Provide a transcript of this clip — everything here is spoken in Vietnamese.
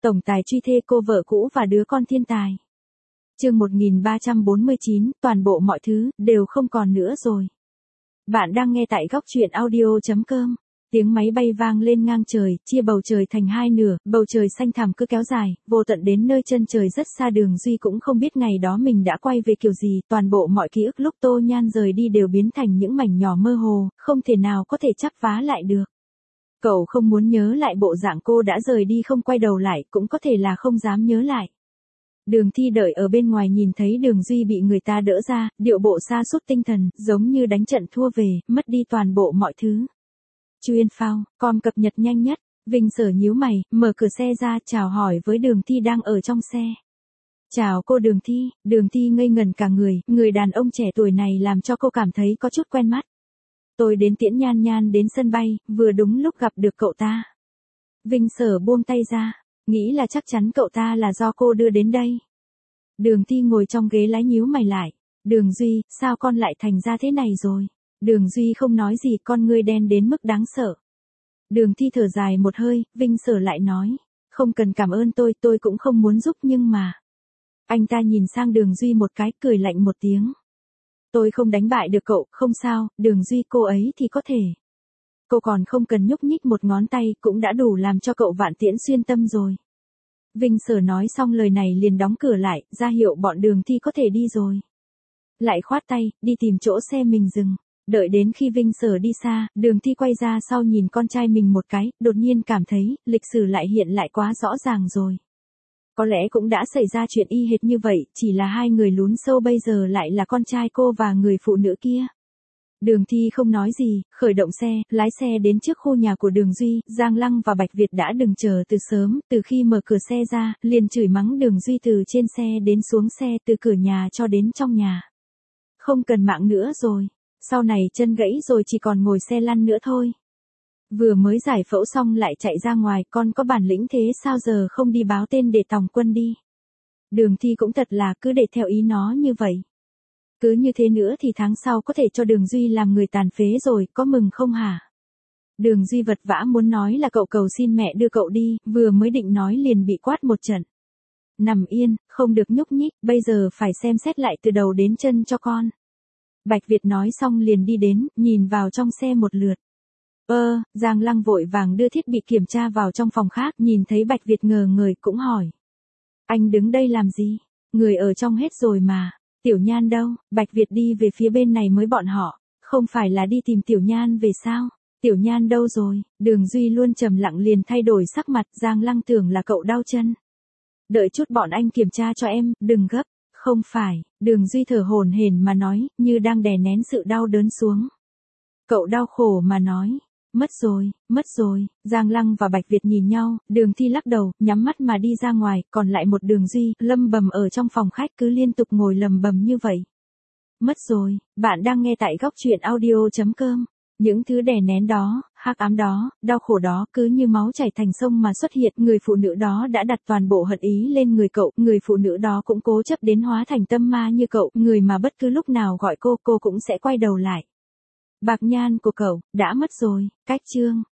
Tổng tài truy thê cô vợ cũ và đứa con thiên tài. Chương 1349, toàn bộ mọi thứ đều không còn nữa rồi. Bạn đang nghe tại góc truyện audio.com. Tiếng máy bay vang lên ngang trời, chia bầu trời thành hai nửa, bầu trời xanh thẳm cứ kéo dài, vô tận đến nơi chân trời rất xa. Đường Duy cũng không biết ngày đó mình đã quay về kiểu gì, toàn bộ mọi ký ức lúc Tô Nhan rời đi đều biến thành những mảnh nhỏ mơ hồ, không thể nào có thể chắp vá lại được. Cậu không muốn nhớ lại bộ dạng cô đã rời đi không quay đầu lại, cũng có thể là không dám nhớ lại. Đường Thi đợi ở bên ngoài nhìn thấy Đường Duy bị người ta đỡ ra, điệu bộ sa sút tinh thần, giống như đánh trận thua về, mất đi toàn bộ mọi thứ. Chuyên phao, com cập nhật nhanh nhất, Vinh Sở nhíu mày, mở cửa xe ra, chào hỏi với Đường Thi đang ở trong xe. Chào cô Đường Thi ngây ngẩn cả người đàn ông trẻ tuổi này làm cho cô cảm thấy có chút quen mắt. Tôi đến tiễn Nhan Nhan đến sân bay, vừa đúng lúc gặp được cậu ta. Vinh Sở buông tay ra, nghĩ là chắc chắn cậu ta là do cô đưa đến đây. Đường Thi ngồi trong ghế lái nhíu mày lại. Đường Duy, sao con lại thành ra thế này rồi? Đường Duy không nói gì, con ngươi đen đến mức đáng sợ. Đường Thi thở dài một hơi, Vinh Sở lại nói. Không cần cảm ơn tôi cũng không muốn giúp nhưng mà. Anh ta nhìn sang Đường Duy một cái, cười lạnh một tiếng. Tôi không đánh bại được cậu, không sao, Đường Duy cô ấy thì có thể. Cô còn không cần nhúc nhích một ngón tay, cũng đã đủ làm cho cậu vạn tiễn xuyên tâm rồi. Vinh Sở nói xong lời này liền đóng cửa lại, ra hiệu bọn Đường Thi có thể đi rồi. Lại khoát tay, đi tìm chỗ xe mình dừng. Đợi đến khi Vinh Sở đi xa, Đường Thi quay ra sau nhìn con trai mình một cái, đột nhiên cảm thấy, lịch sử lại hiện lại quá rõ ràng rồi. Có lẽ cũng đã xảy ra chuyện y hệt như vậy, chỉ là hai người lún sâu bây giờ lại là con trai cô và người phụ nữ kia. Đường Thi không nói gì, khởi động xe, lái xe đến trước khu nhà của Đường Duy, Giang Lăng và Bạch Việt đã đừng chờ từ sớm, từ khi mở cửa xe ra, liền chửi mắng Đường Duy từ trên xe đến xuống xe, từ cửa nhà cho đến trong nhà. Không cần mạng nữa rồi, sau này chân gãy rồi chỉ còn ngồi xe lăn nữa thôi. Vừa mới giải phẫu xong lại chạy ra ngoài, con có bản lĩnh thế sao giờ không đi báo tên để tòng quân đi. Đường Thi cũng thật là cứ để theo ý nó như vậy. Cứ như thế nữa thì tháng sau có thể cho Đường Duy làm người tàn phế rồi, có mừng không hả? Đường Duy vật vã muốn nói là cậu cầu xin mẹ đưa cậu đi, vừa mới định nói liền bị quát một trận. Nằm yên, không được nhúc nhích, bây giờ phải xem xét lại từ đầu đến chân cho con. Bạch Việt nói xong liền đi đến, nhìn vào trong xe một lượt. Giang Lăng vội vàng đưa thiết bị kiểm tra vào trong phòng khác, nhìn thấy Bạch Việt ngờ người cũng hỏi. Anh đứng đây làm gì? Người ở trong hết rồi mà. Tiểu Nhan đâu? Bạch Việt đi về phía bên này mới bọn họ. Không phải là đi tìm Tiểu Nhan về sao? Tiểu Nhan đâu rồi? Đường Duy luôn trầm lặng liền thay đổi sắc mặt, Giang Lăng tưởng là cậu đau chân. Đợi chút bọn anh kiểm tra cho em, đừng gấp. Không phải, Đường Duy thở hổn hển mà nói, như đang đè nén sự đau đớn xuống. Cậu đau khổ mà nói. Mất rồi, Giang Lăng và Bạch Việt nhìn nhau, Đường Thi lắc đầu, nhắm mắt mà đi ra ngoài, còn lại một Đường Duy, lầm bầm ở trong phòng khách cứ liên tục ngồi lầm bầm như vậy. Mất rồi, bạn đang nghe tại góc truyện audio.com. Những thứ đè nén đó, hắc ám đó, đau khổ đó cứ như máu chảy thành sông mà xuất hiện, người phụ nữ đó đã đặt toàn bộ hận ý lên người cậu, người phụ nữ đó cũng cố chấp đến hóa thành tâm ma như cậu, người mà bất cứ lúc nào gọi cô cũng sẽ quay đầu lại. Bạc Nhan của cậu, đã mất rồi, cách chương.